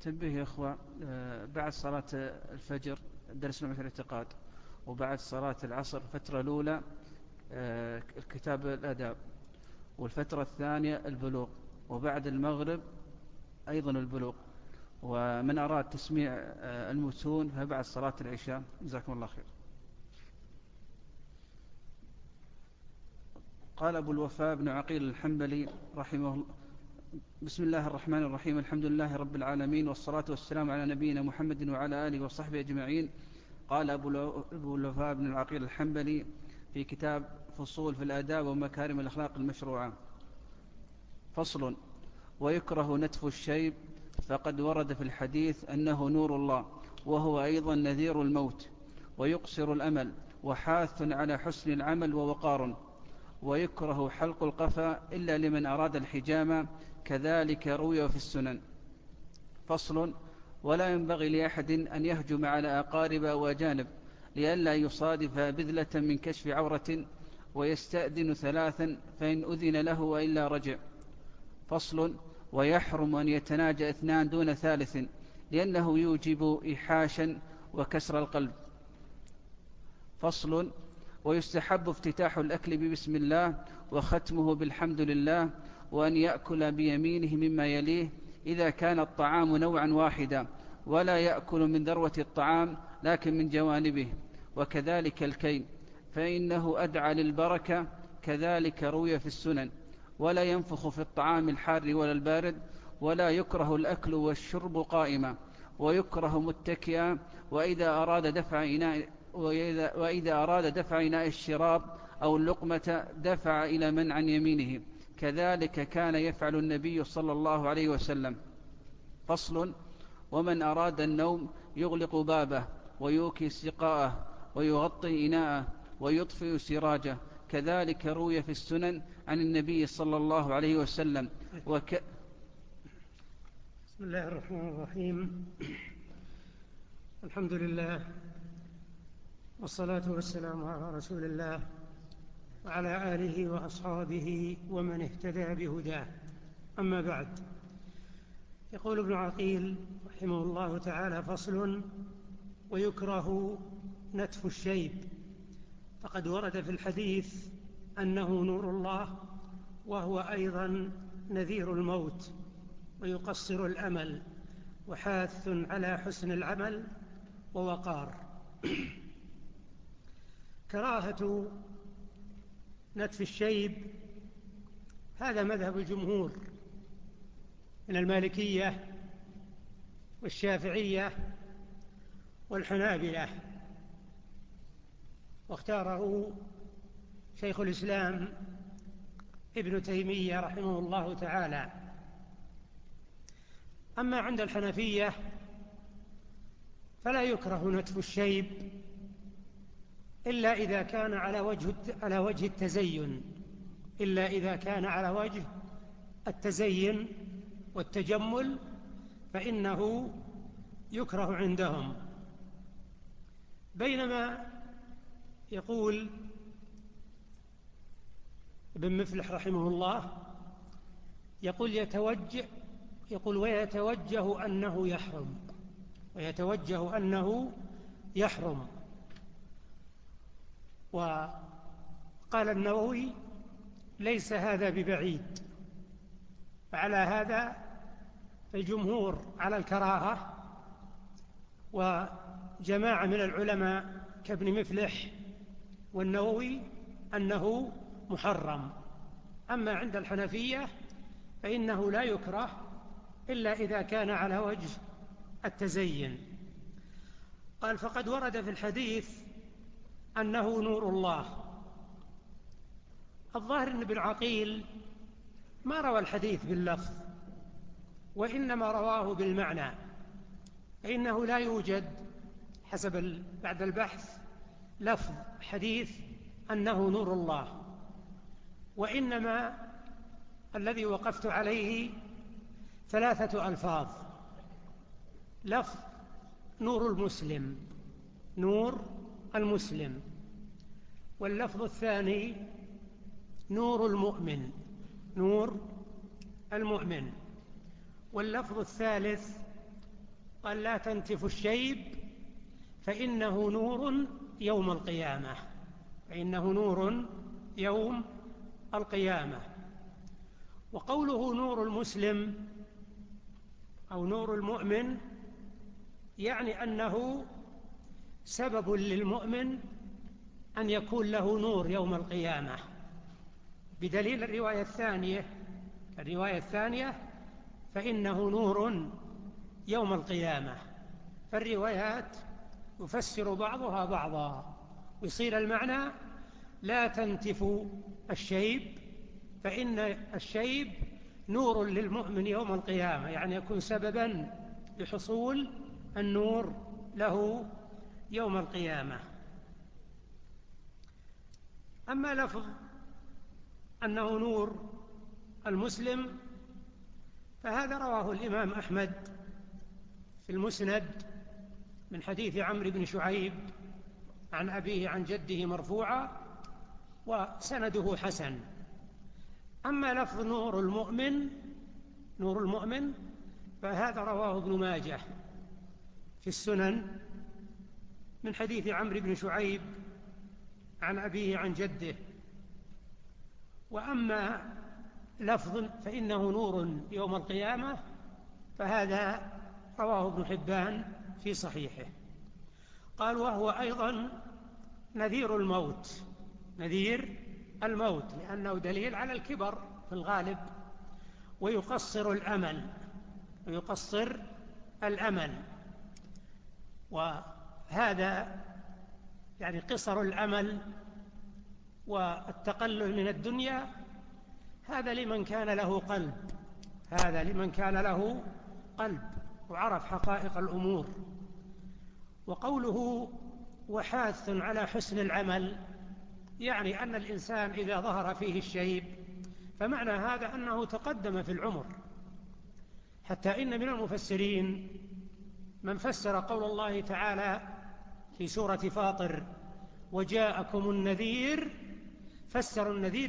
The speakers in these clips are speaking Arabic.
تنبيه يا أخوة، بعد صلاة الفجر درس في الاعتقاد، وبعد صلاة العصر الفترة الأولى الكتاب الآداب، والفترة الثانية البلوغ، وبعد المغرب أيضا البلوغ. ومن أراد تسميع المتون فبعد صلاة العشاء. جزاكم الله خير. قال أبو الوفاء بن عقيل الحنبلي رحمه الله: بسم الله الرحمن الرحيم، الحمد لله رب العالمين، والصلاة والسلام على نبينا محمد وعلى آله وصحبه أجمعين. قال أبو الوفاء بن العقيل الحنبلي في كتاب فصول في الآداب ومكارم الأخلاق المشروعة: فصل: ويكره نتف الشيب، فقد ورد في الحديث أنه نور الله، وهو أيضا نذير الموت، ويقصر الأمل، وحاث على حسن العمل ووقار. ويكره حلق القفا إلا لمن أراد الحجامة، كذلك روي في السنن. فصل: ولا ينبغي لأحد أن يهجم على أقارب وأجانب، لئلا يصادف بذلة من كشف عورة، ويستأذن ثلاثا، فإن أذن له وإلا رجع. فصل: ويحرم أن يتناجى اثنان دون ثالث، لأنه يوجب إيحاشا وكسر القلب. فصل: ويستحب افتتاح الأكل ببسم الله، وختمه بالحمد لله، وأن يأكل بيمينه مما يليه إذا كان الطعام نوعا واحدا، ولا يأكل من ذروة الطعام لكن من جوانبه، وكذلك الكيل، فإنه أدعى للبركة، كذلك روي في السنن. ولا ينفخ في الطعام الحار ولا البارد. ولا يكره الأكل والشرب قائما، ويكره متكئا، وإذا أراد دفع إناء الشراب أو اللقمة دفع إلى من عن يمينه، كذلك كان يفعل النبي صلى الله عليه وسلم. فصل: ومن أراد النوم يغلق بابه، ويوكي سقاءه، ويغطي إناءه، ويطفئ سراجه، كذلك روي في السنن عن النبي صلى الله عليه وسلم. بسم الله الرحمن الرحيم. الحمد لله، والصلاة والسلام على رسول الله وعلى آله وأصحابه ومن اهتدى بهداه. أما بعد، يقول ابن عقيل رحمه الله تعالى: فصل: ويكره نتف الشيب، فقد ورد في الحديث أنه نور الله، وهو أيضا نذير الموت، ويقصر الأمل، وحاث على حسن العمل ووقار. كراهة نتف الشيب هذا مذهب الجمهور من المالكية والشافعية والحنابلة، واختاره شيخ الإسلام ابن تيمية رحمه الله تعالى. أما عند الحنفية فلا يكره نتف الشيب إلا إذا كان على وجه التزين، إلا إذا كان على وجه التزين والتجمل، فإنه يكره عندهم. بينما يقول ابن مفلح رحمه الله، ويتوجه أنه يحرم، ويتوجه أنه يحرم. وقال النووي: ليس هذا ببعيد. فعلى هذا الجمهور على الكراهة، وجماعة من العلماء كابن مفلح والنووي أنه محرم. أما عند الحنفية فإنه لا يكره إلا إذا كان على وجه التزين. قال: فقد ورد في الحديث أنه نور الله. الظاهر أن ابن عقيل ما روى الحديث باللفظ، وإنما رواه بالمعنى، فإنه لا يوجد بعد البحث لفظ حديث أنه نور الله، وإنما الذي وقفت عليه 3 ألفاظ: لفظ نور المسلم، نور المسلم، واللفظ الثاني نور المؤمن، نور المؤمن، واللفظ الثالث قال لا تنتف الشيب فإنه نور يوم القيامة، فإنه نور يوم القيامة. وقوله نور المسلم أو نور المؤمن يعني أنه سبب للمؤمن أن يكون له نور يوم القيامة، بدليل الرواية الثانية فإنه نور يوم القيامة. فالروايات يفسر بعضها بعضا، ويصير المعنى لا تنتف الشيب فإن الشيب نور للمؤمن يوم القيامة، يعني يكون سببا لحصول النور له يوم القيامة. أما لفظ أنه نور المسلم فهذا رواه الإمام أحمد في المسند من حديث عمرو بن شعيب عن أبيه عن جده مرفوعا، وسنده حسن. أما لفظ نور المؤمن فهذا رواه ابن ماجه في السنن من حديث عمرو بن شعيب عن أبيه عن جده. وأما لفظ فإنه نور يوم القيامة فهذا رواه ابن حبان في صحيحه. قال وهو أيضا نذير الموت لأنه دليل على الكبر في الغالب، ويقصر الأمل. وهذا يعني قصر الأمل والتقلل من الدنيا هذا لمن كان له قلب وعرف حقائق الأمور. وقوله وحاث على حسن العمل يعني أن الإنسان إذا ظهر فيه الشيب فمعنى هذا أنه تقدم في العمر، حتى إن من المفسرين من فسر قول الله تعالى في سورة فاطر وجاءكم النذير، فسر النذير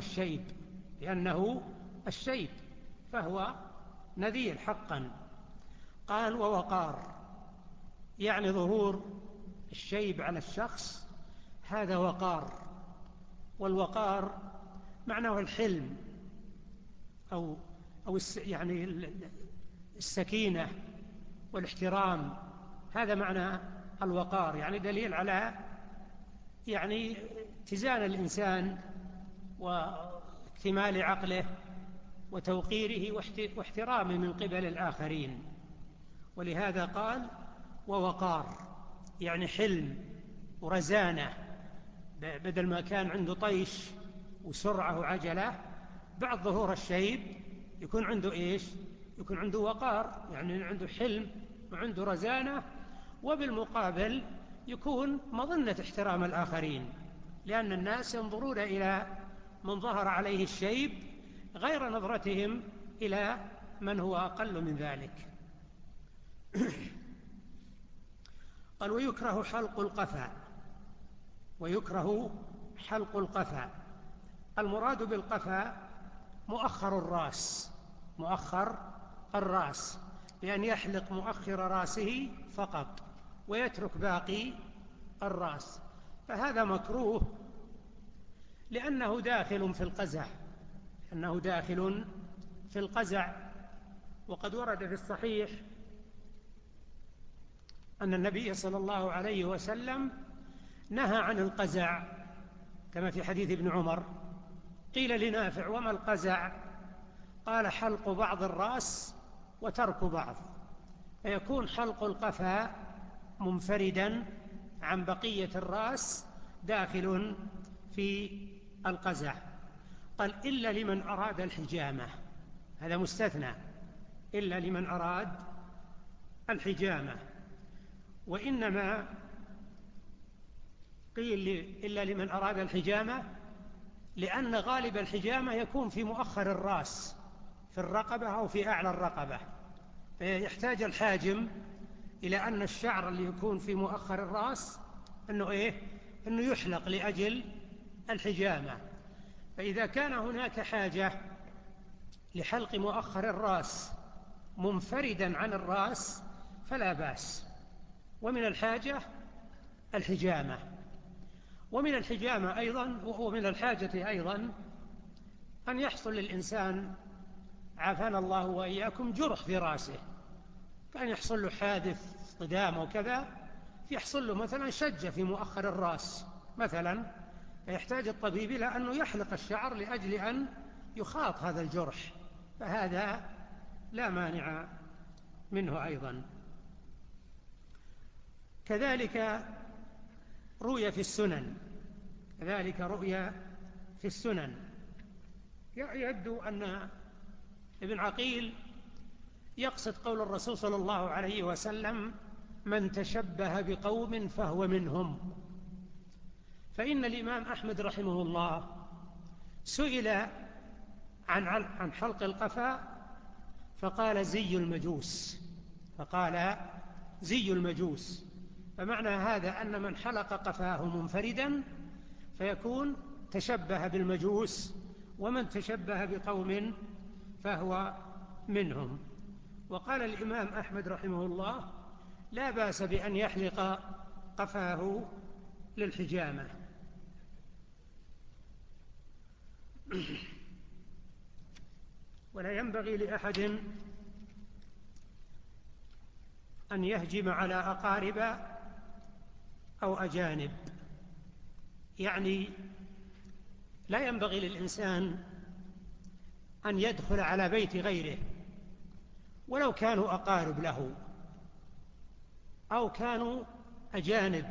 بأنه الشيب فهو نذير حقا. قال ووقار يعني ظهور الشيب على الشخص، هذا وقار. والوقار معناه الحلم أو يعني السكينة والاحترام، هذا معنى الوقار، يعني دليل على يعني اتزان الإنسان واكتمال عقله وتوقيره واحترامه من قبل الآخرين. ولهذا قال ووقار يعني حلم ورزانة، بدل ما كان عنده طيش وسرعة وعجلة بعد ظهور الشيب يكون عنده يكون عنده وقار، يعني عنده حلم وعنده رزانة، وبالمقابل يكون مظنة احترام الآخرين، لأن الناس ينظرون إلى من ظهر عليه الشيب غير نظرتهم إلى من هو أقل من ذلك. قال ويكره حلق القفا. المراد بالقفا مؤخر الرأس، بأن يحلق مؤخر رأسه فقط ويترك باقي الرأس، فهذا مكروه لأنه داخل في القزع. وقد ورد في الصحيح أن النبي صلى الله عليه وسلم نهى عن القزع كما في حديث ابن عمر. قيل لنافع وما القزع؟ قال حلق بعض الرأس وترك بعض، فيكون حلق القفا منفردا عن بقية الرأس داخل في القزع. قال إلا لمن أراد الحجامة، هذا مستثنى، إلا لمن أراد الحجامة. وإنما قيل إلا لمن أراد الحجامة لأن غالب الحجامة يكون في مؤخر الرأس في الرقبة أو في أعلى الرقبة، فيحتاج الحاجم إلى أن الشعر اللي يكون في مؤخر الرأس أنه يحلق لأجل الحجامة. فإذا كان هناك حاجة لحلق مؤخر الرأس منفردا عن الرأس فلا بأس. ومن الحاجة الحجامة، ومن الحجامة أيضا ومن الحاجة أيضا أن يحصل للإنسان عافانا الله وإياكم جرح في رأسه، كان يحصل له حادث اصطدام وكذا، يحصل له مثلا شجة في مؤخر الرأس مثلا، فيحتاج الطبيب إلى أنه يحلق الشعر لأجل أن يخاط هذا الجرح، فهذا لا مانع منه أيضا. كذلك رؤيا في السنن، يبدو أن ابن عقيل يقصد قول الرسول صلى الله عليه وسلم: من تشبه بقوم فهو منهم. فإن الإمام أحمد رحمه الله سئل عن حلق القفا فقال زي المجوس. فمعنى هذا أن من حلق قفاه منفردا فيكون تشبه بالمجوس، ومن تشبه بقوم فهو منهم. وقال الإمام أحمد رحمه الله: لا بأس بأن يحلق قفاه للحجامة. ولا ينبغي لأحد أن يهجم على أقارب أو أجانب، يعني لا ينبغي للإنسان أن يدخل على بيت غيره ولو كانوا أقارب له أو كانوا أجانب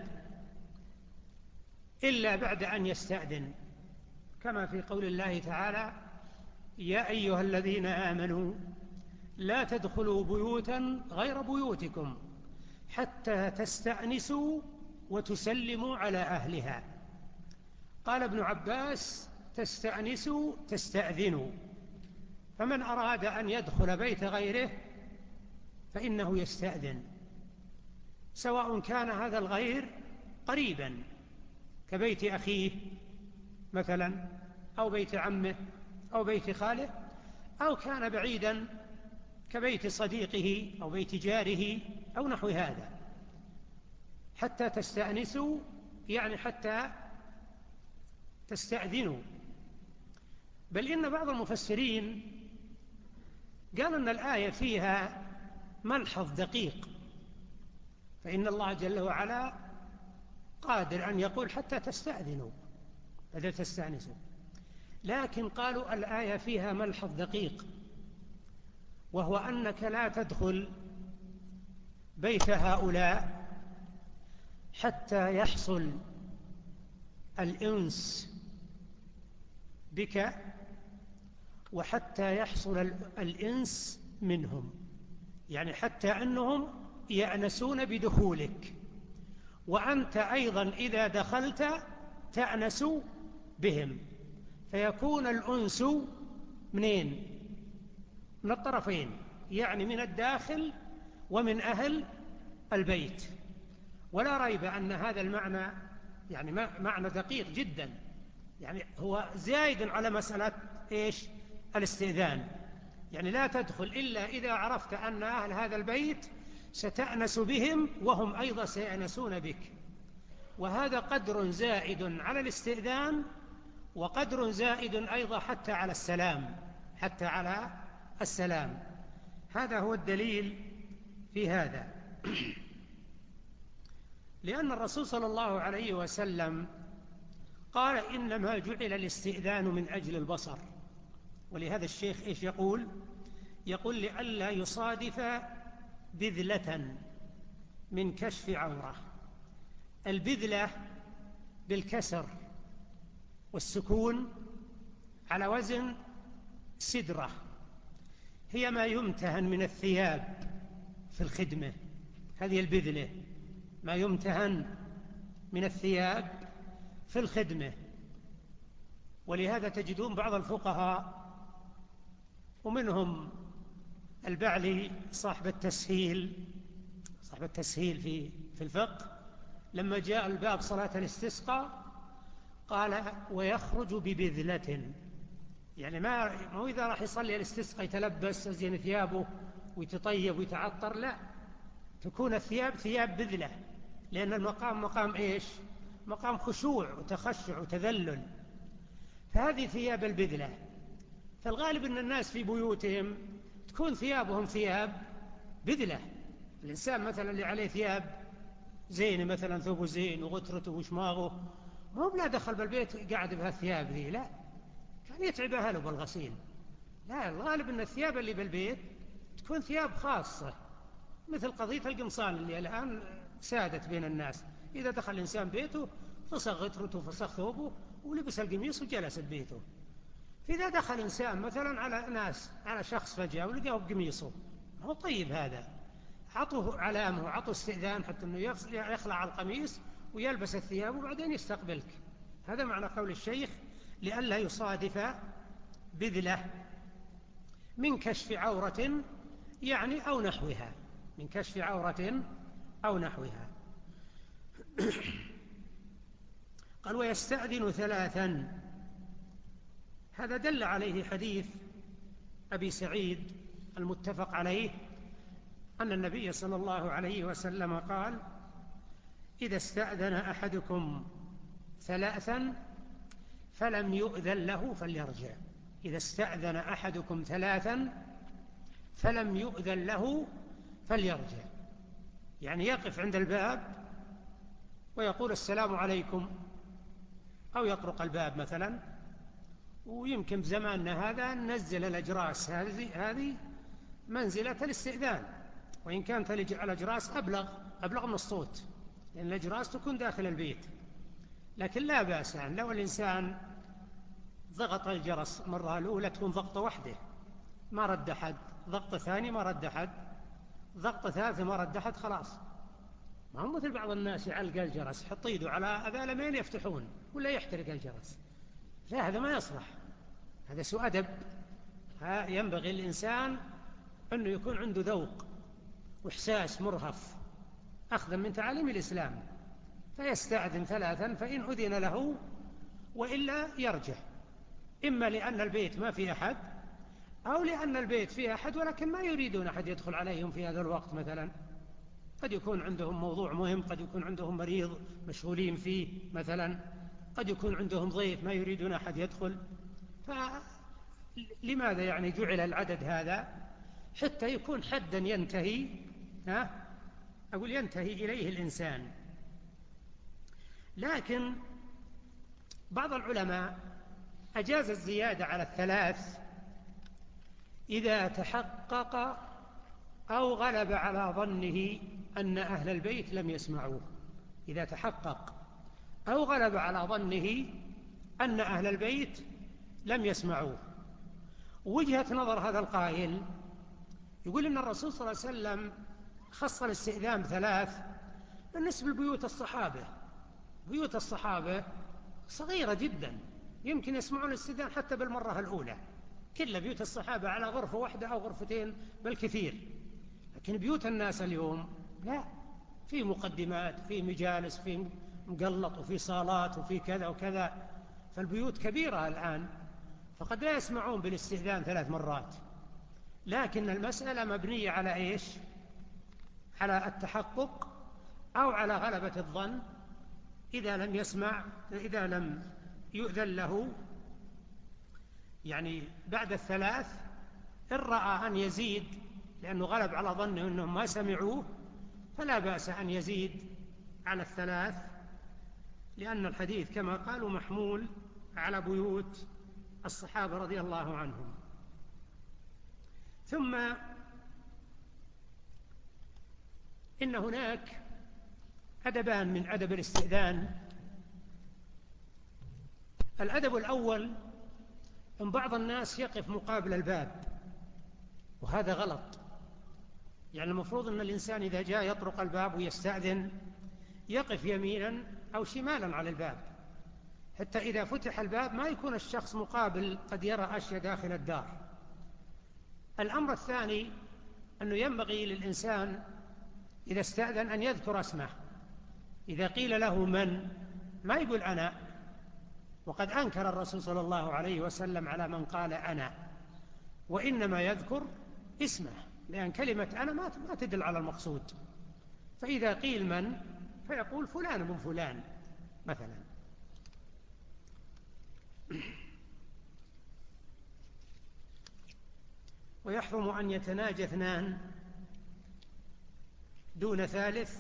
إلا بعد أن يستأذن، كما في قول الله تعالى: يا أيها الذين آمنوا لا تدخلوا بيوتا غير بيوتكم حتى تستأنسوا وتسلموا على أهلها. قال ابن عباس: تستأنسوا تستأذنوا. فمن أراد أن يدخل بيت غيره فإنه يستأذن، سواء كان هذا الغير قريبا كبيت أخيه مثلا، أو بيت عمه، أو بيت خاله، أو كان بعيدا كبيت صديقه أو بيت جاره أو نحو هذا. حتى تستأنسوا يعني حتى تستأذنوا. بل إن بعض المفسرين قال أن الآية فيها ملحظ دقيق، فإن الله جل وعلا قادر أن يقول حتى تستأذنوا بدل تستأنسوا، لكن قالوا الآية فيها ملحظ دقيق، وهو أنك لا تدخل بيت هؤلاء حتى يحصل الأنس بك وحتى يحصل الإنس منهم، يعني حتى أنهم يأنسون بدخولك، وأنت أيضا إذا دخلت تأنس بهم، فيكون الأنس منين؟ من الطرفين، يعني من الداخل ومن أهل البيت. ولا ريب أن هذا المعنى يعني معنى دقيق جدا، يعني هو زائد على مسألة إيش؟ الاستئذان. يعني لا تدخل إلا إذا عرفت أن أهل هذا البيت ستأنس بهم وهم أيضا سيأنسون بك، وهذا قدر زائد على الاستئذان، وقدر زائد أيضا حتى على السلام. هذا هو الدليل في هذا. لأن الرسول صلى الله عليه وسلم قال: إنما جعل الاستئذان من أجل البصر. ولهذا الشيخ إيش يقول لئلا يصادف بذلة من كشف عورة. البذلة بالكسر والسكون على وزن سدرة، هي ما يمتهن من الثياب في الخدمة، هذه البذلة، ما يمتهن من الثياب في الخدمة. ولهذا تجدون بعض الفقهاء ومنهم البعلي صاحب التسهيل في الفقه، لما جاء الباب صلاة الاستسقاء قال: ويخرج ببذلة، يعني ما هو إذا راح يصلي الاستسقاء يتلبس يزين ثيابه ويتطيب ويتعطر، لا، تكون الثياب ثياب بذلة، لأن المقام مقام إيش؟ مقام خشوع وتخشع وتذلل، فهذه ثياب البذلة. فالغالب أن الناس في بيوتهم تكون ثيابهم ثياب بذلة. الإنسان مثلا اللي عليه ثياب زينة، مثلا ثوبه زين وغترته وشماغه، ما هو بلا دخل بالبيت قاعد بهالثياب ذي، لا، كان يتعب أهله بالغسيل. لا، الغالب أن الثياب اللي بالبيت تكون ثياب خاصة، مثل قضية القمصان اللي الآن سادت بين الناس. إذا دخل الإنسان بيته فسخ غترته فسخ ثوبه ولبس القميص وجلس ببيته. فإذا دخل إنسان مثلا على شخص فجأة ولقاه بقميصه، هو طيب هذا، عطوه علامه وعطوه استئذان حتى أنه يخلع القميص ويلبس الثياب وبعدين يستقبلك. هذا معنى قول الشيخ لئلا يصادف بذلة من كشف عورة يعني أو نحوها، من كشف عورة أو نحوها. قال ويستأذن ثلاثا. هذا دل عليه حديث أبي سعيد المتفق عليه أن النبي صلى الله عليه وسلم قال إذا استأذن أحدكم ثلاثا فلم يؤذن له فليرجع. إذا استأذن أحدكم ثلاثا فلم يؤذن له فليرجع، يعني يقف عند الباب ويقول السلام عليكم، أو يطرق الباب مثلا. ويمكن بزماننا هذا ننزل الأجراس، هذه منزلة الاستئذان، وإن كانت الأجراس أبلغ من الصوت، لأن الأجراس تكون داخل البيت. لكن لا بأس يعني لو الإنسان ضغط الجرس مرة الأولى تكون ضغطة واحدة ما رد أحد، ضغطة ثانية ما رد أحد، ضغطة ثالثة ما رد أحد، خلاص. ما هو مثل بعض الناس يعلق الجرس، يحط يده على أذالمين يفتحون ولا يحترق الجرس. لا، هذا ما يصلح، هذا سوء أدب. ينبغي الإنسان أنه يكون عنده ذوق وإحساس مرهف أخذا من تعاليم الإسلام. فيستأذن ثلاثا، فإن أذن له وإلا يرجع، إما لأن البيت ما في أحد، أو لأن البيت فيه أحد ولكن ما يريدون أحد يدخل عليهم في هذا الوقت مثلا. قد يكون عندهم موضوع مهم، قد يكون عندهم مريض مشغولين فيه مثلا، قد يكون عندهم ضيف ما يريدون أحد يدخل. فلماذا يعني جعل العدد هذا؟ حتى يكون حدا ينتهي إليه الإنسان. لكن بعض العلماء أجاز الزيادة على الثلاث إذا تحقق أو غلب على ظنه أن أهل البيت لم يسمعوه. إذا تحقق أو غلب على ظنه أن أهل البيت لم يسمعوه. وجهة نظر هذا القائل يقول إن الرسول صلى الله عليه وسلم خص الاستئذان بثلاث بالنسبة لبيوت الصحابة. بيوت الصحابة صغيرة جدا، يمكن يسمعون الاستئذان حتى بالمرة الأولى. كل بيوت الصحابة على غرفة واحدة أو غرفتين بالكثير. لكن بيوت الناس اليوم لا، في مقدمات، في مجالس، في مقلط، وفي صالات، وفي كذا وكذا. فالبيوت كبيرة الآن، فقد لا يسمعون بالاستئذان 3 مرات. لكن المسألة مبنية على إيش؟ على التحقق أو على غلبة الظن. إذا لم يؤذن له يعني بعد الثلاث، إن رأى أن يزيد لأنه غلب على ظنه أنهم ما سمعوه فلا بأس أن يزيد على الثلاث، لأن الحديث كما قالوا محمول على بيوت الصحابة رضي الله عنهم. ثم إن هناك أدبان من أدب الاستئذان. الأدب الأول أن بعض الناس يقف مقابل الباب، وهذا غلط. يعني المفروض أن الإنسان إذا جاء يطرق الباب ويستأذن يقف يمينا أو شمالا على الباب، حتى إذا فتح الباب ما يكون الشخص مقابل قد يرى أشياء داخل الدار. الأمر الثاني أنه ينبغي للإنسان إذا استأذن أن يذكر اسمه. إذا قيل له من، ما يقول أنا. وقد أنكر الرسول صلى الله عليه وسلم على من قال أنا، وإنما يذكر اسمه، لأن كلمة أنا ما تدل على المقصود. فإذا قيل من فيقول فلان بن فلان مثلا. ويحرم أن يتناجى اثنان دون ثالث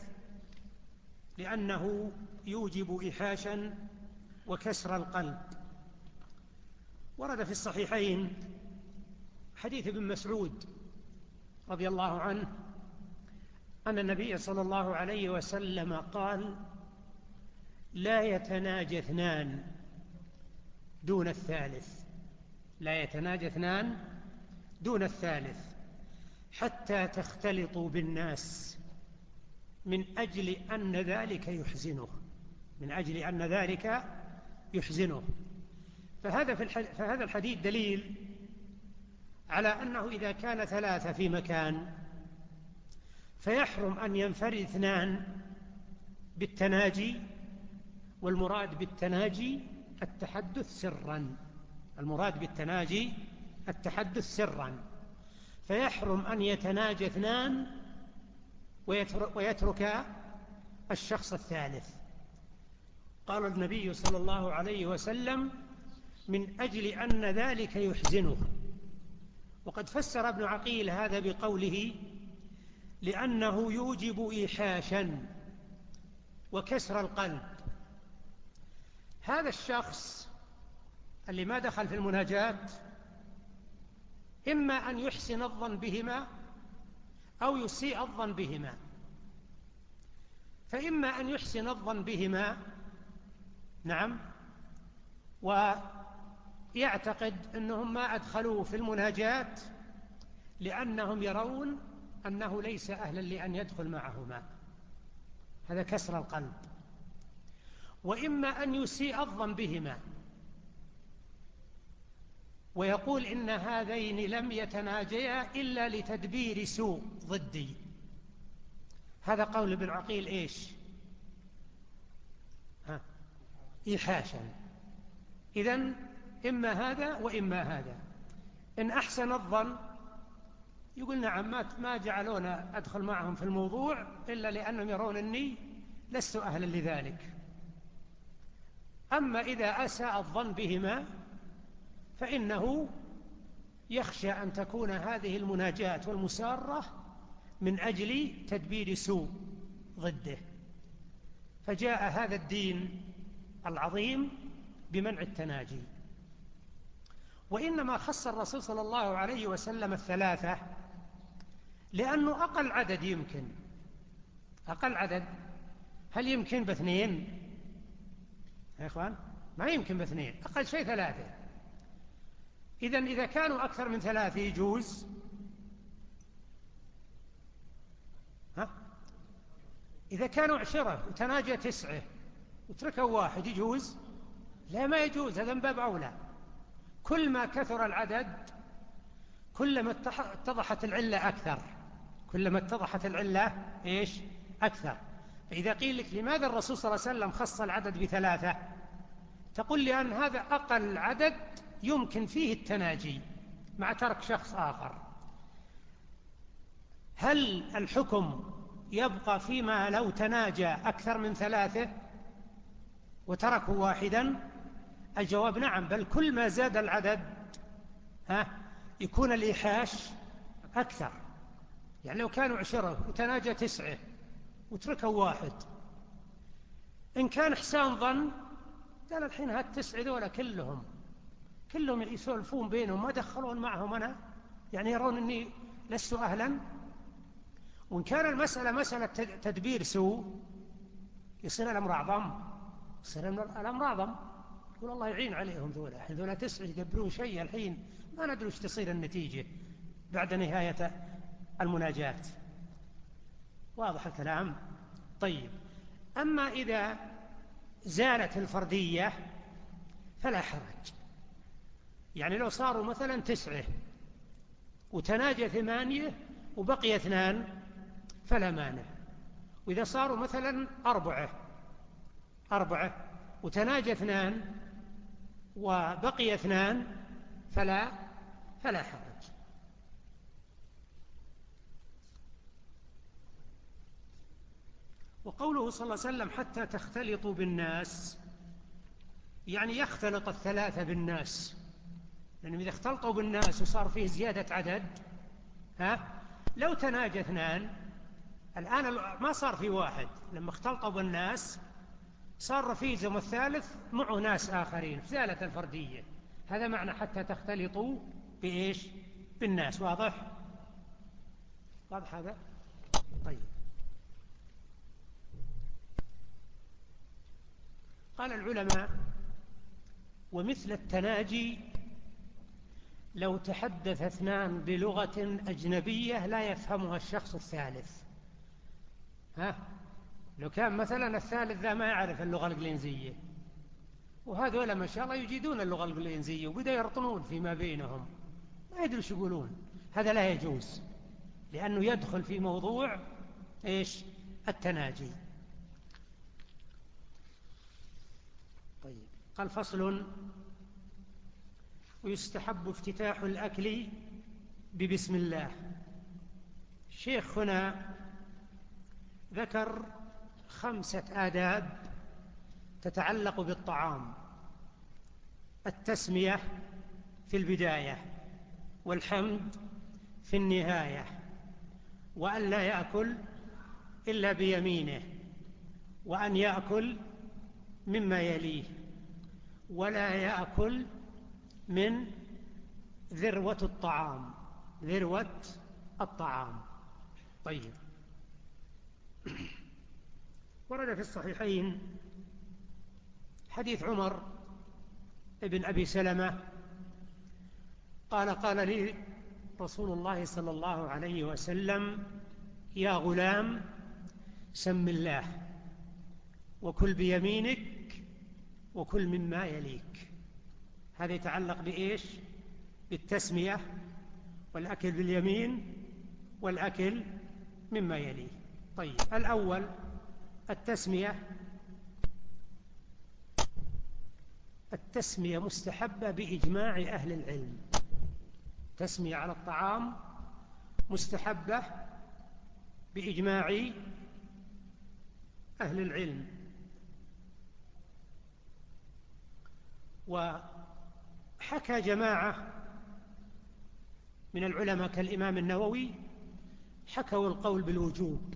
لأنه يوجب إيحاشا وكسر القلب. ورد في الصحيحين حديث ابن مسعود رضي الله عنه أن النبي صلى الله عليه وسلم قال: لا يتناجى اثنان دون الثالث، لا يتناجى اثنان دون الثالث حتى تختلطوا بالناس من أجل أن ذلك يحزنه، من أجل أن ذلك يحزنه. فهذا الحديث دليل على أنه إذا كان ثلاثة في مكان فيحرم أن ينفرد اثنان بالتناجي، والمراد بالتناجي التحدث سرا، المراد بالتناجي التحدث سرا، فيحرم أن يتناجى اثنان ويترك الشخص الثالث. قال النبي صلى الله عليه وسلم: من أجل أن ذلك يحزنه. وقد فسر ابن عقيل هذا بقوله: لأنه يوجب إيحاشا وكسر القلب. هذا الشخص اللي ما دخل في المناجاة إما أن يحسن الظن بهما أو يسيء الظن بهما، فإما أن يحسن الظن بهما، نعم، ويعتقد أنهم ما أدخلوه في المناجاة لأنهم يرون أنه ليس أهلا لأن يدخل معهما، هذا كسر القلب. وإما أن يسيء الظن بهما ويقول إن هذين لم يتناجيا إلا لتدبير سوء ضدي. هذا قول ابن عقيل إيش؟ إيحاشا. إذن إما هذا وإما هذا. إن أحسن الظن يقول: نعم، ما جعلونا أدخل معهم في الموضوع إلا لأنهم يرون أني لست أهلا لذلك. أما إذا أساء الظن بهما فإنه يخشى أن تكون هذه المناجاة والمسارة من أجل تدبير سوء ضده. فجاء هذا الدين العظيم بمنع التناجي. وإنما خص الرسول صلى الله عليه وسلم الثلاثة لأنه أقل عدد يمكن. أقل عدد هل يمكن باثنين يا إخوان؟ ما يمكن باثنين، أقل شيء ثلاثة. إذا كانوا أكثر من ثلاثة يجوز. إذا كانوا 10 وتناجى 9 وتركوا واحد يجوز؟ لا، ما يجوز، هذا من باب أولى. كل ما كثر العدد كلما اتضحت العلة أكثر، كلما اتضحت العلة إيش؟ أكثر. فإذا قيل لك لماذا الرسول صلى الله عليه وسلم خص العدد ب3، تقول لأن هذا أقل عدد يمكن فيه التناجي مع ترك شخص آخر. هل الحكم يبقى فيما لو تناجى أكثر من 3 وتركوا واحدا؟ الجواب نعم، بل كل ما زاد العدد يكون الإيحاش أكثر. يعني لو كانوا 10 وتناجى 9 وتركوا واحد، إن كان إحسان ظن قال الحين هالتسعة ذولا كلهم يسولفون بينهم، ما دخلون معهم أنا، يعني يرون أني لست أهلا. وإن كان المسألة مسألة تدبير سوء يصير الأمر أعظم، يصير الأمر أعظم. يقول الله يعين عليهم ذولا 9 يدبرون شيء، الحين ما ندري وش تصير النتيجة بعد نهاية المناجاة. واضح الكلام؟ طيب، أما إذا زالت الفردية فلا حرج. يعني لو صاروا مثلا 9 وتناجى 8 وبقي 2 فلا مانع. وإذا صاروا مثلا 4 وتناجى 2 وبقي 2 فلا حرج. وقوله صلى الله عليه وسلم حتى تختلطوا بالناس، يعني يختلط الثلاثة بالناس، لأنهم إذا اختلطوا بالناس وصار فيه زيادة عدد، لو تناجى اثنان الآن ما صار في واحد، لما اختلطوا بالناس صار رفيقهم الثالث معه ناس آخرين في ثالث الفردية. هذا معنى حتى تختلطوا بإيش؟ بالناس. واضح؟ واضح هذا؟ طيب. قال العلماء: ومثل التناجي لو تحدث اثنان بلغة أجنبية لا يفهمها الشخص الثالث. لو كان مثلا الثالث ذا ما يعرف اللغة الإنجليزية، وهذول ما شاء الله يجيدون اللغة الإنجليزية وبدأ يرطنون فيما بينهم ما يدري شو يقولون، هذا لا يجوز، لأنه يدخل في موضوع إيش؟ التناجي. طيب. قال: فصل: ويستحب افتتاح الأكل ببسم الله. الشيخ هنا ذكر 5 آداب تتعلق بالطعام: التسمية في البداية، والحمد في النهاية، وأن لا يأكل إلا بيمينه، وأن يأكل مما يليه، ولا يأكل من ذروة الطعام. ذروة الطعام. طيب. ورد في الصحيحين حديث عمر ابن أبي سلمة قال لي رسول الله صلى الله عليه وسلم: يا غلام سم الله، وكل بيمينك، وكل مما يليك. هذا يتعلق بإيش؟ بالتسمية، والأكل باليمين، والأكل مما يليه. طيب. الأول التسمية. التسمية مستحبة بإجماع أهل العلم. تسمية على الطعام مستحبة بإجماع أهل العلم. وحكى جماعة من العلماء كالإمام النووي حكوا القول بالوجوب،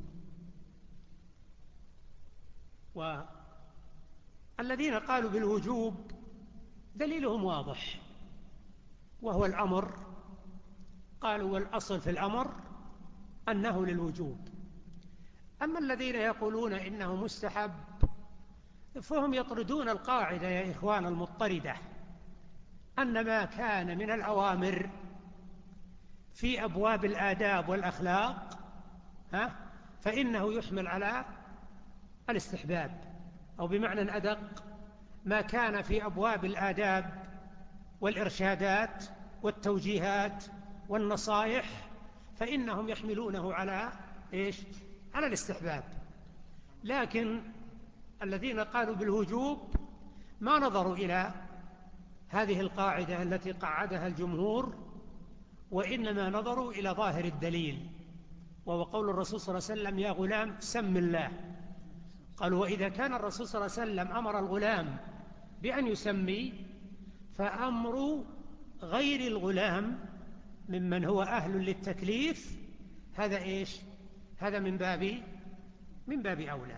والذين قالوا بالوجوب دليلهم واضح، وهو الأمر. قالوا: والأصل في الأمر أنه للوجوب. أما الذين يقولون إنه مستحب فهم يطردون القاعدة يا إخوان المضطردة، أن ما كان من الأوامر في أبواب الآداب والأخلاق فإنه يحمل على الاستحباب، أو بمعنى أدق ما كان في أبواب الآداب والإرشادات والتوجيهات والنصائح فإنهم يحملونه على إيش؟ على الاستحباب. لكن الذين قالوا بالوجوب ما نظروا إلى هذه القاعدة التي قعدها الجمهور، وإنما نظروا إلى ظاهر الدليل، وهو قول الرسول صلى الله عليه وسلم: يا غلام سم الله. قالوا: وإذا كان الرسول صلى الله عليه وسلم أمر الغلام بأن يسمي، فأمر غير الغلام ممن هو أهل للتكليف هذا إيش؟ هذا من باب أولى.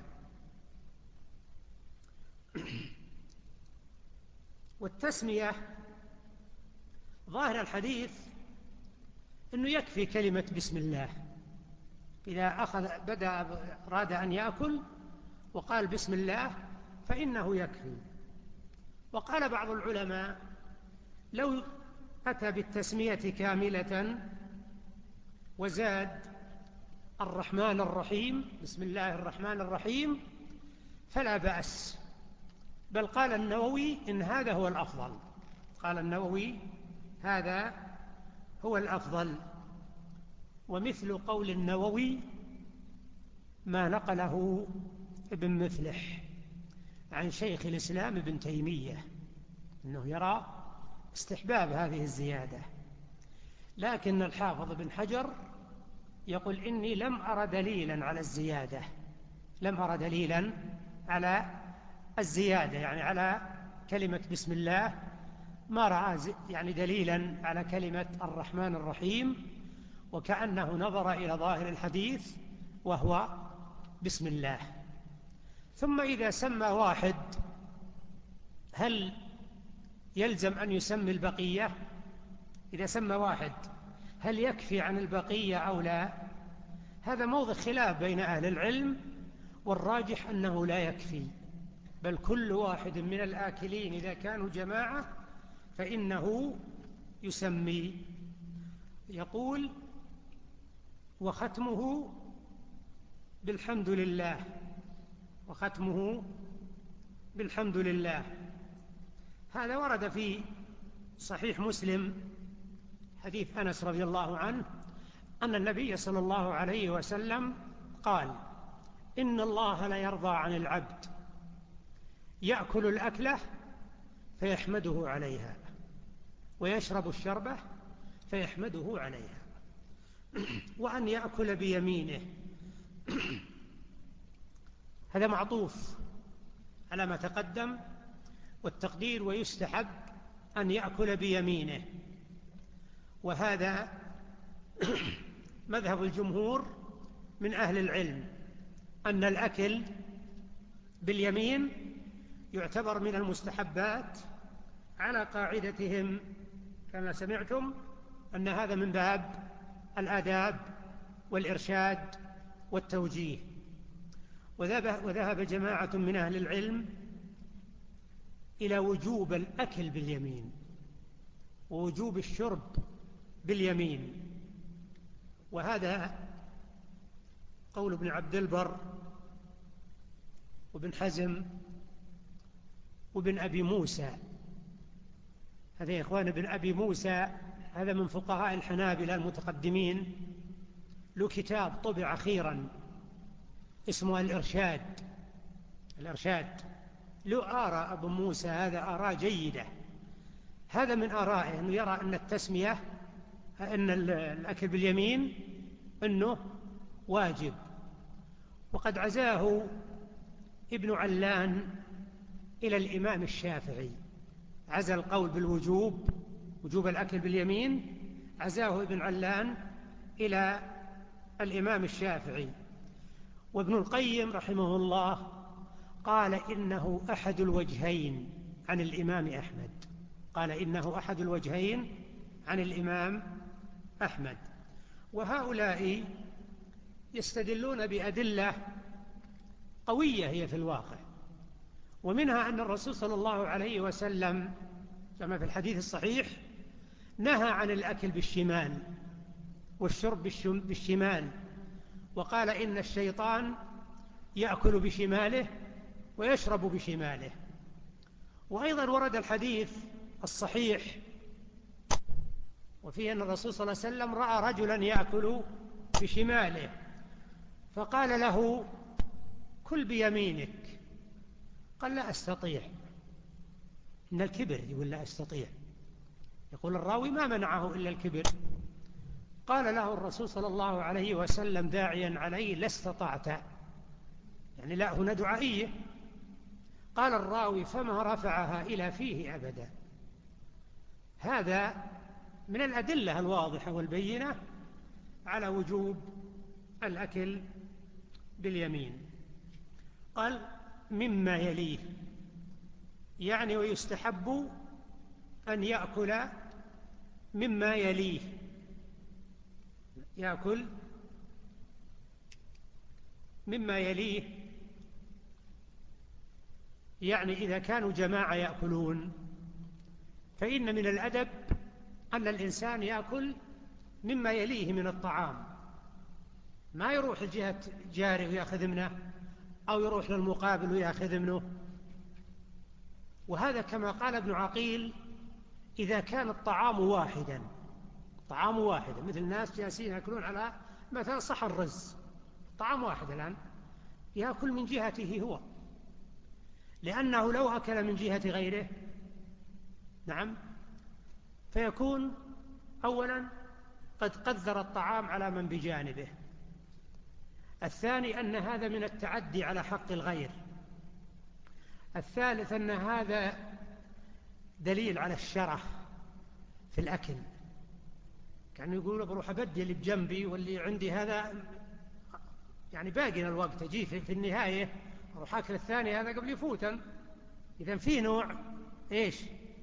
والتسمية ظاهر الحديث أنه يكفي كلمة بسم الله. إذا أراد أن يأكل وقال بسم الله فإنه يكفي. وقال بعض العلماء: لو أتى بالتسمية كاملة وزاد الرحمن الرحيم، بسم الله الرحمن الرحيم، فلا بأس. بل قال النووي إن هذا هو الأفضل. قال النووي هذا هو الأفضل. ومثل قول النووي ما نقله ابن مفلح عن شيخ الإسلام ابن تيمية، أنه يرى استحباب هذه الزيادة. لكن الحافظ بن حجر يقول: إني لم أرى دليلا على الزيادة، لم أرى دليلا على الزيادة، يعني على كلمة بسم الله، ما رأى يعني دليلا على كلمة الرحمن الرحيم، وكأنه نظر إلى ظاهر الحديث وهو بسم الله. ثم إذا سمى واحد هل يلزم أن يسمي البقية؟ إذا سمى واحد هل يكفي عن البقية أو لا؟ هذا موضع خلاف بين أهل العلم، والراجح أنه لا يكفي، بل كل واحد من الآكلين إذا كانوا جماعة فإنه يسمي. يقول: وختمه بالحمد لله، وختمه بالحمد لله. هذا ورد في صحيح مسلم حديث أنس رضي الله عنه أن النبي صلى الله عليه وسلم قال: إن الله لا يرضى عن العبد يأكل الأكلة فيحمده عليها، ويشرب الشربة فيحمده عليها، وأن يأكل بيمينه. هذا معطوف على ما تقدم، والتقدير: ويستحب أن يأكل بيمينه. وهذا مذهب الجمهور من أهل العلم، أن الأكل باليمين يعتبر من المستحبات، على قاعدتهم كما سمعتم أن هذا من باب الآداب والإرشاد والتوجيه. وذهب جماعة من أهل العلم إلى وجوب الأكل باليمين ووجوب الشرب باليمين، وهذا قول ابن عبد البر وابن حزم وابن أبي موسى. هذا يا إخوان ابن أبي موسى هذا من فقهاء الحنابلة المتقدمين، له كتاب طبع أخيرا اسمه الإرشاد. له آراء أبو موسى، هذا آراء جيدة. هذا من آرائه أنه يرى أن التسمية، أن الأكل باليمين أنه واجب. وقد عزاه ابن علان إلى الإمام الشافعي، عزى القول بالوجوب، وجوب الأكل باليمين، عزاه ابن علان إلى الإمام الشافعي. وابن القيم رحمه الله قال إنه أحد الوجهين عن الإمام أحمد، قال إنه أحد الوجهين عن الإمام أحمد. وهؤلاء يستدلون بأدلة قوية هي في الواقع، ومنها أن الرسول صلى الله عليه وسلم كما في الحديث الصحيح نهى عن الأكل بالشمال والشرب بالشمال، وقال إن الشيطان يأكل بشماله ويشرب بشماله. وأيضا ورد الحديث الصحيح وفيه أن الرسول صلى الله عليه وسلم رأى رجلا يأكل بشماله فقال له: كل بيمينك. قال: لا أستطيع. إن الكبر، يقول لا أستطيع. يقول الراوي: ما منعه إلا الكبر. قال له الرسول صلى الله عليه وسلم داعيا عليه: لا استطعت، يعني لا هنا دعائية. قال الراوي: فما رفعها إلى فيه أبدا. هذا من الأدلة الواضحة والبينة على وجوب الأكل باليمين. قال: مما يليه، يعني ويستحب أن يأكل مما يليه، يأكل مما يليه، يعني إذا كانوا جماعة يأكلون فإن من الأدب أن الإنسان يأكل مما يليه من الطعام، ما يروح لجهة جاره ويأخذ منه، أو يروح للمقابل ويأخذ منه. وهذا كما قال ابن عقيل: إذا كان الطعام واحدا، طعام واحد، مثل الناس جالسين يأكلون على مثلا صحن رز، طعام واحد الآن، يأكل من جهته هو، لأنه لو أكل من جهة غيره نعم فيكون أولا قد قدر الطعام على من بجانبه. الثاني أن هذا من التعدي على حق الغير. الثالث أن هذا دليل على الشره في الأكل، كان يقول بروح أبدي اللي بجنبي واللي عندي هذا يعني باقي الوقت أجي في النهاية أروح أكل الثاني هذا قبل يفوتا. إذن فيه نوع إيش؟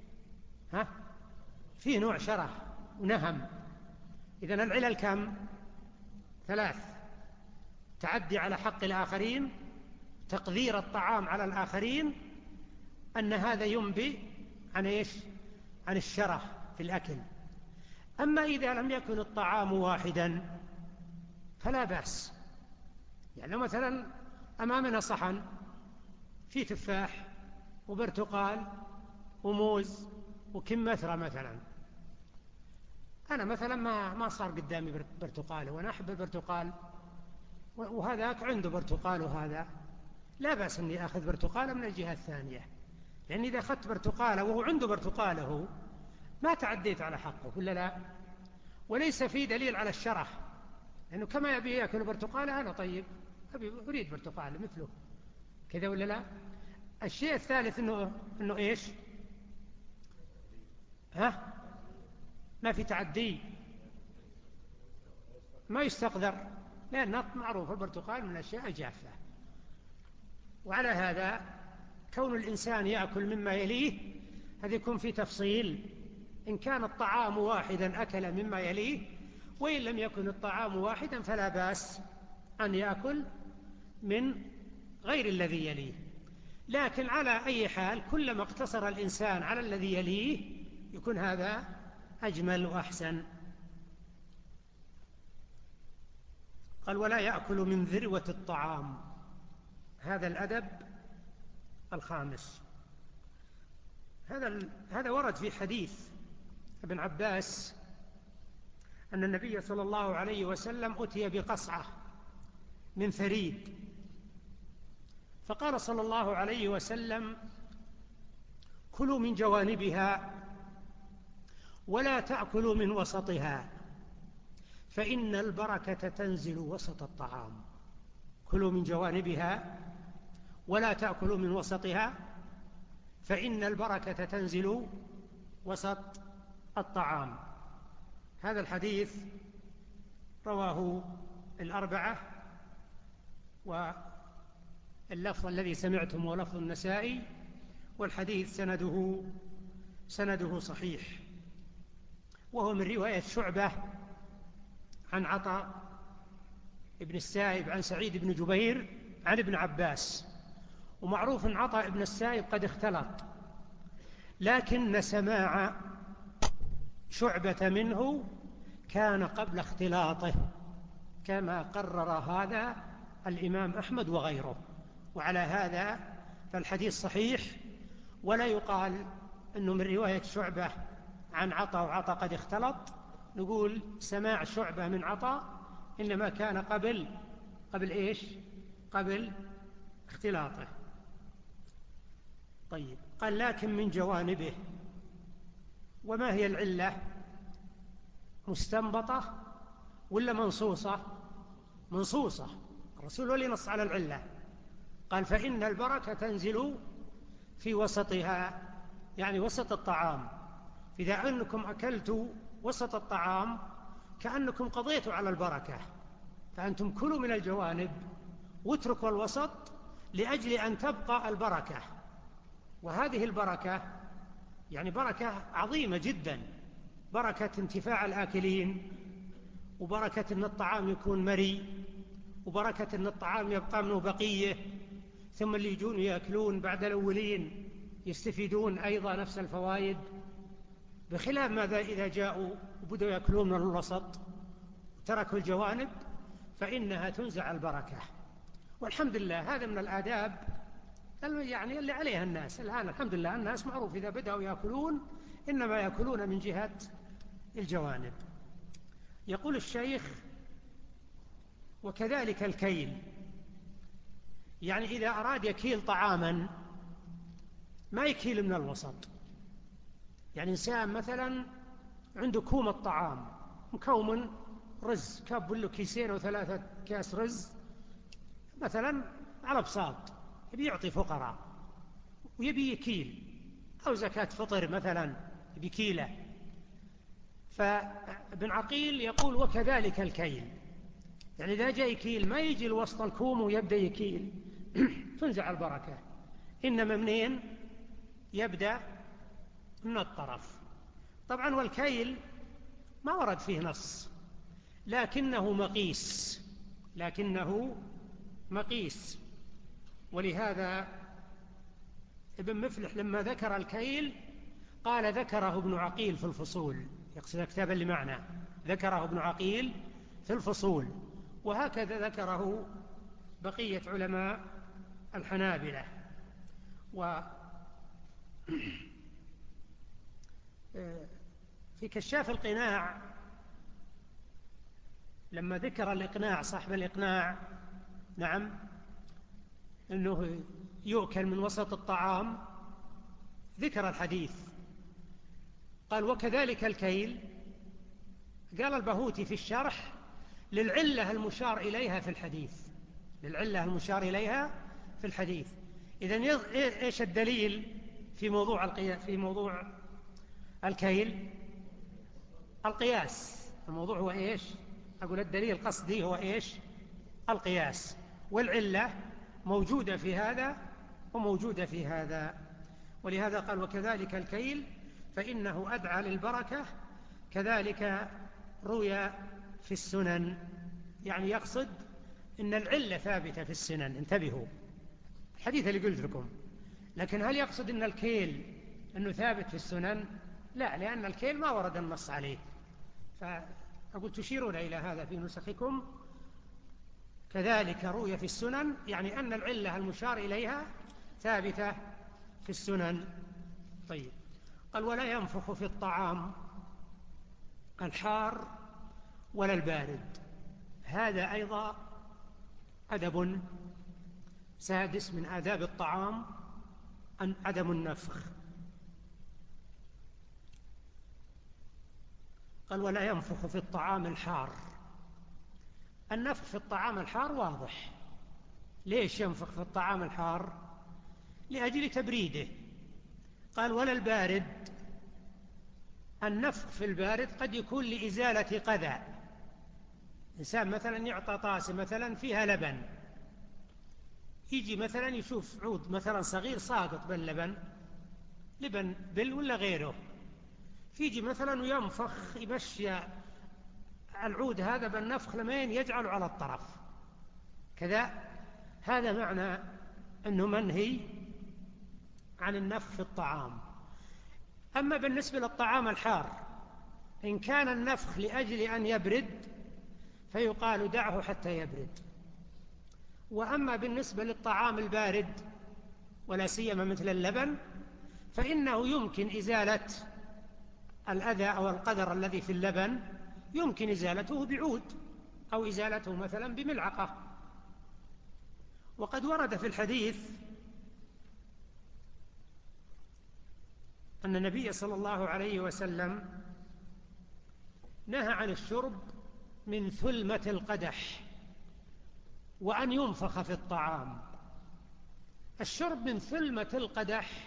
فيه نوع شره ونهم. إذن العلل كم؟ 3: تعدي على حق الآخرين، تقدير الطعام على الآخرين، أن هذا ينبئ عن إيش؟ عن الشره في الأكل. أما إذا لم يكن الطعام واحدا فلا بأس. يعني مثلا أمامنا صحن فيه تفاح وبرتقال وموز وكمثرى مثلا، أنا مثلا ما صار قدامي برتقال وأنا أحب البرتقال وهذاك عنده برتقال وهذا، لا بأس أني أخذ برتقالة من الجهة الثانية، لأن إذا أخذت برتقالة وهو عنده برتقاله ما تعديت على حقه ولا لا؟ وليس فيه دليل على الشره، لأنه كما يبي يأكل برتقالة أنا طيب أريد برتقالة مثله كذا ولا لا؟ الشيء الثالث إنه إيش؟ ما في تعدي، ما يستقدر، لأن معروف البرتقال من الأشياء الجافة. وعلى هذا كون الإنسان يأكل مما يليه هذا يكون في تفصيل، إن كان الطعام واحدا أكل مما يليه، وإن لم يكن الطعام واحدا فلا بأس أن يأكل من غير الذي يليه. لكن على أي حال كلما اقتصر الإنسان على الذي يليه يكون هذا أجمل وأحسن. قال: ولا يأكل من ذروة الطعام. هذا الأدب الخامس. هذا ورد في حديث ابن عباس أن النبي صلى الله عليه وسلم أتي بقصعة من ثريد، فقال صلى الله عليه وسلم: كلوا من جوانبها ولا تأكلوا من وسطها فإن البركة تنزل وسط الطعام. كلوا من جوانبها ولا تأكلوا من وسطها فإن البركة تنزل وسط الطعام. هذا الحديث رواه الأربعة، واللفظ الذي سمعتم هو لفظ النسائي، والحديث سنده صحيح، وهو من رواية شعبة عن عطاء ابن السائب عن سعيد بن جبير عن ابن عباس. ومعروف أن عطاء ابن السائب قد اختلط، لكن سماع شعبة منه كان قبل اختلاطه، كما قرر هذا الإمام أحمد وغيره. وعلى هذا فالحديث صحيح، ولا يقال أنه من رواية شعبة عن عطاء وعطاء قد اختلط، نقول سماع شعبة من عطاء إنما كان قبل إيش؟ قبل اختلاطه. طيب، قال: لكن من جوانبه. وما هي العلة؟ مستنبطة ولا منصوصة؟ منصوصة. الرسول ولي نص على العلة، قال: فإن البركة تنزل في وسطها، يعني وسط الطعام. إذا أنكم أكلتوا وسط الطعام كأنكم قضيتوا على البركة، فأنتم كلوا من الجوانب واتركوا الوسط لأجل أن تبقى البركة. وهذه البركة يعني بركة عظيمة جدا، بركة انتفاع الآكلين، وبركة أن الطعام يكون مري، وبركة أن الطعام يبقى منه بقية، ثم اللي يجون يأكلون بعد الأولين يستفيدون أيضا نفس الفوائد، بخلاف ماذا إذا جاءوا وبدأوا يأكلون من الوسط وتركوا الجوانب فإنها تنزع البركة. والحمد لله هذا من الآداب يعني اللي عليها الناس الآن. الحمد لله الناس معروف إذا بدأوا يأكلون إنما يأكلون من جهة الجوانب. يقول الشيخ: وكذلك الكيل، يعني إذا أراد يكيل طعاما ما يكيل من الوسط. يعني إنسان مثلا عنده كوم الطعام مكوم رز، كاب له كيسين و3 أكياس رز مثلا على بساط يبي يعطي فقراء ويبي يكيل، أو زكاة فطر مثلا يبي كيلة، فابن عقيل يقول وكذلك الكيل، يعني إذا جاء يكيل ما يجي الوسط الكوم ويبدأ يكيل تنزع البركة، إنما منين؟ يبدأ من الطرف. طبعا والكيل ما ورد فيه نص، لكنه مقيس. ولهذا ابن مفلح لما ذكر الكيل قال ذكره ابن عقيل في الفصول، يقصد كتابا لمعنى، ذكره ابن عقيل في الفصول، وهكذا ذكره بقية علماء الحنابلة. في كشاف القناع لما ذكر الإقناع، صاحب الإقناع، نعم، أنه يؤكل من وسط الطعام، ذكر الحديث قال وكذلك الكيل. قال البهوتي في الشرح للعلة المشار إليها في الحديث. إذن إيش الدليل في موضوع الكيل؟ القياس. الموضوع هو إيش؟ أقول الدليل قصدي هو إيش؟ القياس، والعلة موجودة في هذا وموجودة في هذا. ولهذا قال وكذلك الكيل فإنه أدعى للبركة، كذلك روي في السنن، يعني يقصد إن العلة ثابتة في السنن، انتبهوا الحديث اللي قلت لكم. لكن هل يقصد إن الكيل أنه ثابت في السنن؟ لا، لأن الكيل ما ورد النص عليه. فأقول تشيرون إلى هذا في نسخكم، كذلك روي في السنن، يعني أن العلة المشار إليها ثابتة في السنن. طيب، قال ولا ينفخ في الطعام الحار ولا البارد. هذا أيضا أدب سادس من آداب الطعام، عدم النفخ. قال ولا ينفخ في الطعام الحار. النفخ في الطعام الحار واضح. ليش ينفخ في الطعام الحار؟ لأجل تبريده. قال ولا البارد. النفخ في البارد قد يكون لإزالة قذى. إنسان مثلا يعطى طاسة مثلا فيها لبن، يجي مثلا يشوف عود مثلا صغير ساقط باللبن، لبن بل ولا غيره، فيجي مثلا وينفخ، يمشي العود هذا بالنفخ لمين يجعله على الطرف كذا. هذا معنى أنه منهي عن النفخ في الطعام. أما بالنسبة للطعام الحار، إن كان النفخ لأجل أن يبرد فيقال دعه حتى يبرد. وأما بالنسبة للطعام البارد ولا سيما مثل اللبن، فإنه يمكن إزالة الأذى أو القدر الذي في اللبن، يمكن إزالته بعود أو إزالته مثلا بملعقة. وقد ورد في الحديث أن النبي صلى الله عليه وسلم نهى عن الشرب من ثلمة القدح وأن ينفخ في الطعام. الشرب من ثلمة القدح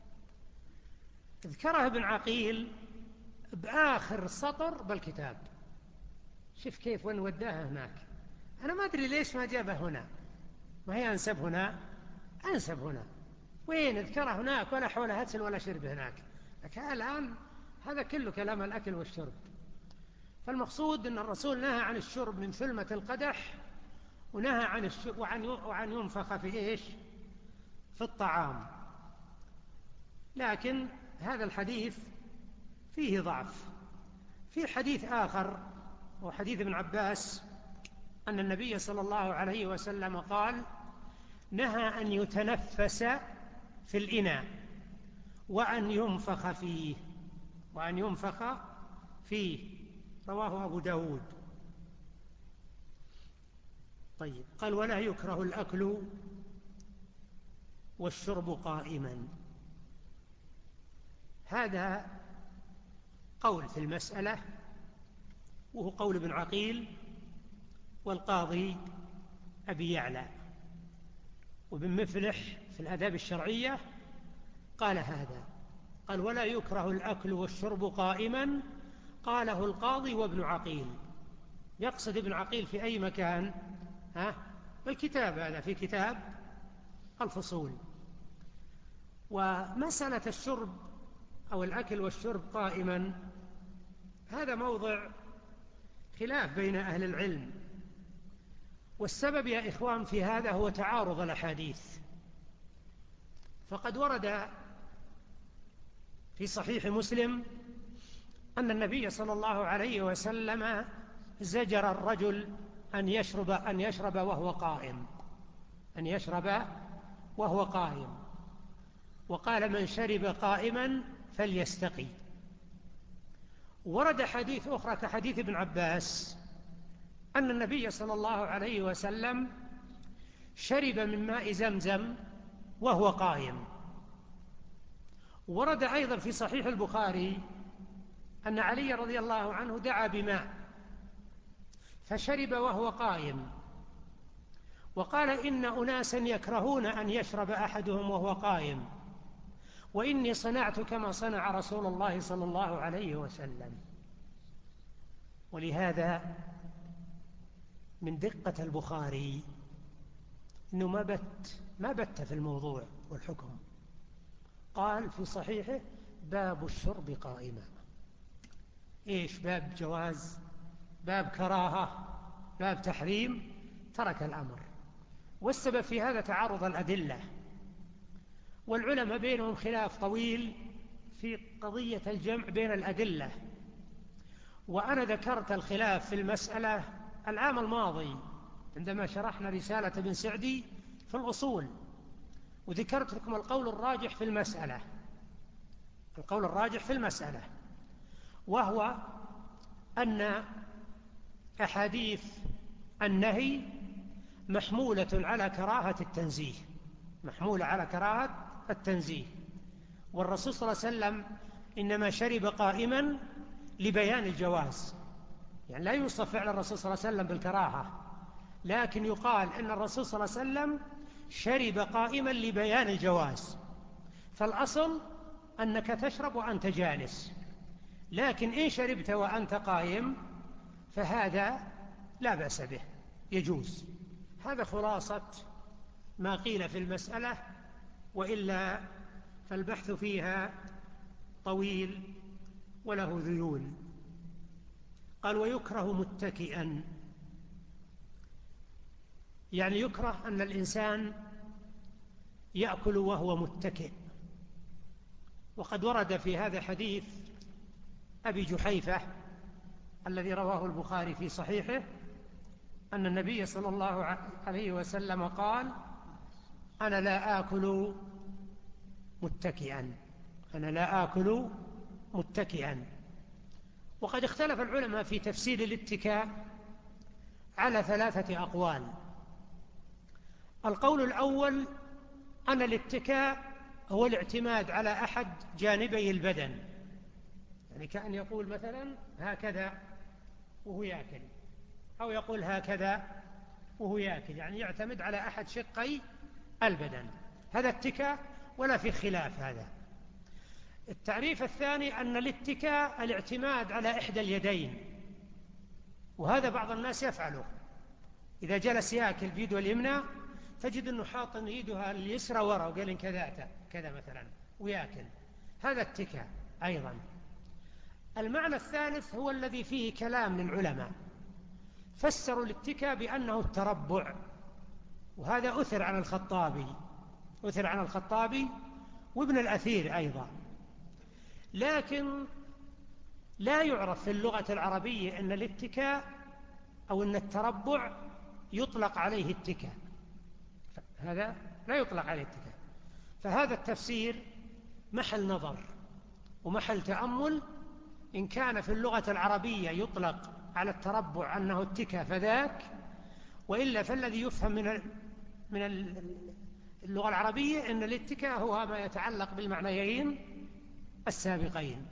ذكرها ابن عقيل بآخر سطر بالكتاب. شوف كيف وين وداها هناك. أنا ما أدري ليش ما جابه هنا، ما هي أنسب هنا، أنسب هنا، وين ذكرها هناك ولا حول هتل ولا شرب هناك. لكن الآن هذا كله كلام الأكل والشرب. فالمقصود أن الرسول نهى عن الشرب من ثلمة القدح، ونهى عن الشرب وعن ينفخ في إيش؟ في الطعام. لكن هذا الحديث فيه ضعف. في حديث آخر وحديث ابن عباس أن النبي صلى الله عليه وسلم قال نهى أن يتنفس في الإناء وأن ينفخ فيه رواه أبو داود. طيب، قال ولا يكره الأكل والشرب قائما. هذا قول في المسألة، وهو قول ابن عقيل والقاضي أبي يعلى. وابن مفلح في الآداب الشرعية قال هذا، قال: ولا يكره الأكل والشرب قائما، قاله القاضي وابن عقيل. يقصد ابن عقيل في أي مكان؟ الكتاب هذا، في كتاب الفصول. ومسألة الشرب أو الأكل والشرب قائما هذا موضع خلاف بين أهل العلم، والسبب يا إخوان في هذا هو تعارض الأحاديث. فقد ورد في صحيح مسلم أن النبي صلى الله عليه وسلم زجر الرجل أن يشرب وهو قائم، أن يشرب وهو قائم، وقال: من شرب قائما فليستقي. ورد حديث أخرى كحديث ابن عباس أن النبي صلى الله عليه وسلم شرب من ماء زمزم وهو قائم. ورد أيضا في صحيح البخاري أن علي رضي الله عنه دعا بماء فشرب وهو قائم، وقال: إن أناسا يكرهون أن يشرب أحدهم وهو قائم، وإني صنعت كما صنع رسول الله صلى الله عليه وسلم. ولهذا من دقة البخاري أنه ما بت في الموضوع والحكم، قال في صحيحه: باب الشرب قائما. إيش؟ باب جواز، باب كراهة، باب تحريم؟ ترك الأمر. والسبب في هذا تعارض الأدلة، والعلماء بينهم خلاف طويل في قضية الجمع بين الأدلة. وأنا ذكرت الخلاف في المسألة العام الماضي عندما شرحنا رسالة ابن سعدي في الأصول، وذكرت لكم القول الراجح في المسألة، القول الراجح في المسألة، وهو أن أحاديث النهي محمولة على كراهة التنزيه، محمولة على كراهة التنزيه. والرسول صلى الله عليه وسلم إنما شرب قائما لبيان الجواز، يعني لا يوصف فعل الرسول صلى الله عليه وسلم بالكراهة، لكن يقال إن الرسول صلى الله عليه وسلم شرب قائما لبيان الجواز. فالأصل أنك تشرب وأنت جالس، لكن إن شربت وأنت قائم فهذا لا بأس به، يجوز. هذا خلاصة ما قيل في المسألة، وإلا فالبحث فيها طويل وله ذيول. قال: ويكره متكئا، يعني يكره أن الإنسان يأكل وهو متكئ. وقد ورد في هذا حديث أبي جحيفة الذي رواه البخاري في صحيحه أن النبي صلى الله عليه وسلم قال: أنا لا آكل متكئا، أنا لا آكل متكئا. وقد اختلف العلماء في تفسير الاتكاء على 3 أقوال. القول الأول أن الاتكاء هو الاعتماد على أحد جانبي البدن، يعني كأن يقول مثلا هكذا وهو يأكل، أو يقول هكذا وهو يأكل، يعني يعتمد على أحد شقي البدن، هذا اتكاء ولا في خلاف هذا. التعريف الثاني أن الاتكاء الاعتماد على إحدى اليدين، وهذا بعض الناس يفعله، إذا جلس يأكل بيده اليمنى تجد أنه حاط يدها اليسرى وراء وقال إن كذا مثلا ويأكل، هذا اتكاء أيضا. المعنى الثالث هو الذي فيه كلام للعلماء، فسروا الاتكاء بأنه التربع، وهذا أثر عن الخطابي وابن الأثير أيضا. لكن لا يعرف في اللغة العربية أن الاتكاء أو أن التربع يطلق عليه اتكاء، هذا لا يطلق عليه اتكاء. فهذا التفسير محل نظر ومحل تأمل، إن كان في اللغة العربية يطلق على التربع أنه اتكاء فذاك، وإلا فالذي يفهم من اللغة العربية أن الاتكاء هو ما يتعلق بالمعنيين السابقين.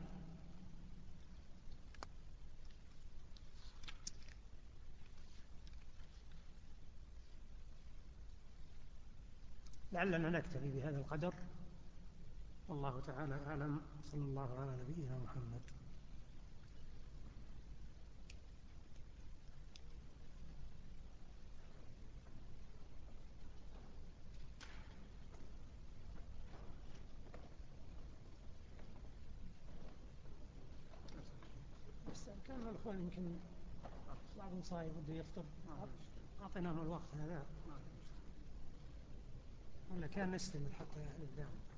لعلنا نكتفي بهذا القدر، والله تعالى أعلم. صلى الله على نبينا محمد. بس كان الأخوان يمكن بعضهم صايم بده يفطر، أعطيناهم الوقت هذا ولا كان نستمر حتى نبدأ؟